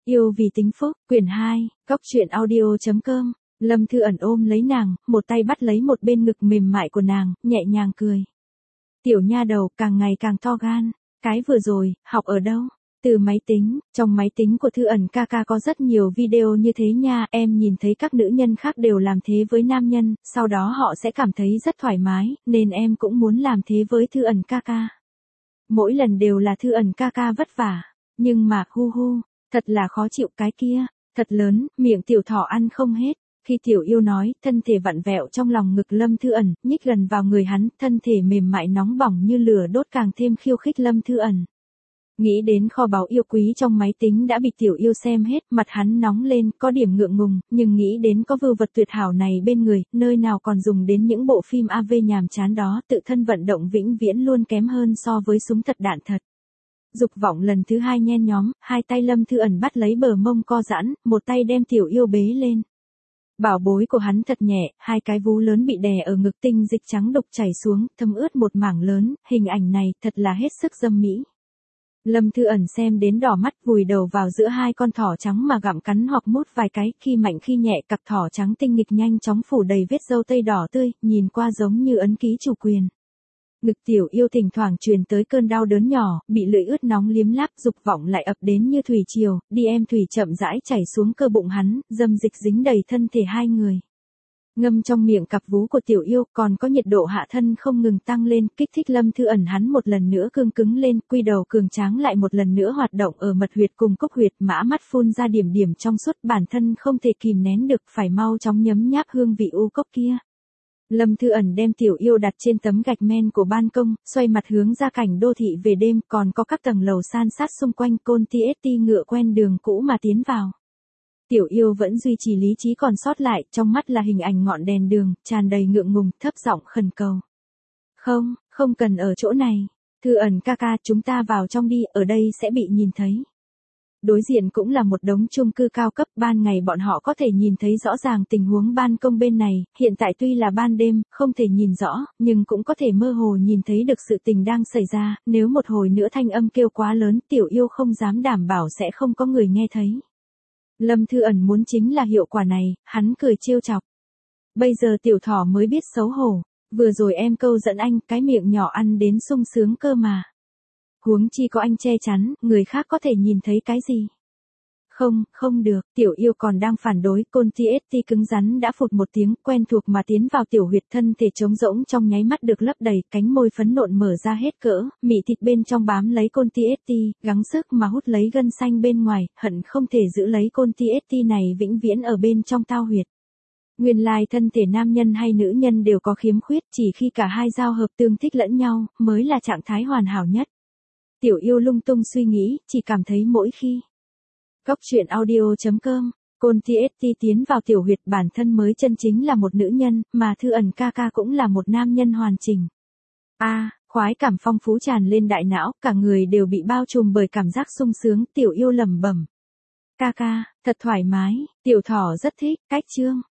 Yêu vì tính phúc, quyển 2, góc truyện audio.com. Lâm Thư Ẩn ôm lấy nàng, một tay bắt lấy một bên ngực mềm mại của nàng, nhẹ nhàng cười. Tiểu nha đầu càng ngày càng to gan, cái vừa rồi, học ở đâu? Từ máy tính, trong máy tính của Thư Ẩn ca ca có rất nhiều video như thế nha, em nhìn thấy các nữ nhân khác đều làm thế với nam nhân, sau đó họ sẽ cảm thấy rất thoải mái, nên em cũng muốn làm thế với Thư Ẩn ca ca. Mỗi lần đều là Thư Ẩn ca ca vất vả, nhưng mà hu hu, thật là khó chịu cái kia, thật lớn, miệng tiểu thỏ ăn không hết. Khi tiểu yêu nói, thân thể vặn vẹo trong lòng ngực Lâm Thư Ẩn, nhích gần vào người hắn, thân thể mềm mại nóng bỏng như lửa đốt càng thêm khiêu khích Lâm Thư Ẩn. Nghĩ đến kho báu yêu quý trong máy tính đã bị tiểu yêu xem hết, mặt hắn nóng lên, có điểm ngượng ngùng, nhưng nghĩ đến có vưu vật tuyệt hảo này bên người, nơi nào còn dùng đến những bộ phim AV nhàm chán đó, tự thân vận động vĩnh viễn luôn kém hơn so với súng thật đạn thật. Dục vọng lần thứ hai nhen nhóm, hai tay Lâm Thư Ẩn bắt lấy bờ mông co giãn, một tay đem tiểu yêu bế lên. Bảo bối của hắn thật nhẹ, hai cái vú lớn bị đè ở ngực, tinh dịch trắng đục chảy xuống, thấm ướt một mảng lớn, hình ảnh này thật là hết sức dâm mỹ. Lâm Thư Ẩn xem đến đỏ mắt, vùi đầu vào giữa hai con thỏ trắng mà gặm cắn hoặc mút vài cái, khi mạnh khi nhẹ, cặp thỏ trắng tinh nghịch nhanh chóng phủ đầy vết râu tây đỏ tươi, nhìn qua giống như ấn ký chủ quyền. Ngực tiểu yêu thỉnh thoảng truyền tới cơn đau đớn nhỏ, bị lưỡi ướt nóng liếm láp, dục vọng lại ập đến như thủy triều, đi em thủy chậm rãi chảy xuống cơ bụng hắn, dâm dịch dính đầy thân thể hai người. Ngâm trong miệng cặp vú của tiểu yêu, còn có nhiệt độ hạ thân không ngừng tăng lên, kích thích Lâm Thư Ẩn hắn một lần nữa cương cứng lên, quy đầu cường tráng lại một lần nữa hoạt động ở mật huyệt cùng cốc huyệt, mã mắt phun ra điểm điểm trong suốt, bản thân không thể kìm nén được, phải mau chóng nhấm nháp hương vị u cốc kia. Lâm Thư Ẩn đem tiểu yêu đặt trên tấm gạch men của ban công, xoay mặt hướng ra cảnh đô thị về đêm, còn có các tầng lầu san sát xung quanh, Côn TST ngựa quen đường cũ mà tiến vào. Tiểu yêu vẫn duy trì lý trí còn sót lại, trong mắt là hình ảnh ngọn đèn đường, tràn đầy ngượng ngùng, thấp giọng khẩn cầu. Không, không cần ở chỗ này. Thư Ẩn ca ca, chúng ta vào trong đi, ở đây sẽ bị nhìn thấy. Đối diện cũng là một đống chung cư cao cấp, ban ngày bọn họ có thể nhìn thấy rõ ràng tình huống ban công bên này, hiện tại tuy là ban đêm, không thể nhìn rõ, nhưng cũng có thể mơ hồ nhìn thấy được sự tình đang xảy ra, nếu một hồi nữa thanh âm kêu quá lớn, tiểu yêu không dám đảm bảo sẽ không có người nghe thấy. Lâm Thư Ẩn muốn chính là hiệu quả này, hắn cười trêu chọc. Bây giờ tiểu thỏ mới biết xấu hổ, vừa rồi em câu dẫn anh, cái miệng nhỏ ăn đến sung sướng cơ mà. Huống chi có anh che chắn, người khác có thể nhìn thấy cái gì? Không, không được, tiểu yêu còn đang phản đối, Côn TST cứng rắn đã phụt một tiếng, quen thuộc mà tiến vào tiểu huyệt, thân thể trống rỗng trong nháy mắt được lấp đầy, cánh môi phấn nộn mở ra hết cỡ, mị thịt bên trong bám lấy Côn TST, gắng sức mà hút lấy gân xanh bên ngoài, hận không thể giữ lấy Côn TST này vĩnh viễn ở bên trong tao huyệt. Nguyên lai thân thể nam nhân hay nữ nhân đều có khiếm khuyết, chỉ khi cả hai giao hợp tương thích lẫn nhau, mới là trạng thái hoàn hảo nhất. Tiểu yêu lung tung suy nghĩ, chỉ cảm thấy mỗi khi. Góc truyện audio.com, Côn TST tiến vào tiểu huyệt, bản thân mới chân chính là một nữ nhân, mà Thư Ẩn ca ca cũng là một nam nhân hoàn chỉnh. Khoái cảm phong phú tràn lên đại não, cả người đều bị bao trùm bởi cảm giác sung sướng, tiểu yêu lẩm bẩm. Ca ca, thật thoải mái, tiểu thỏ rất thích, cách chương.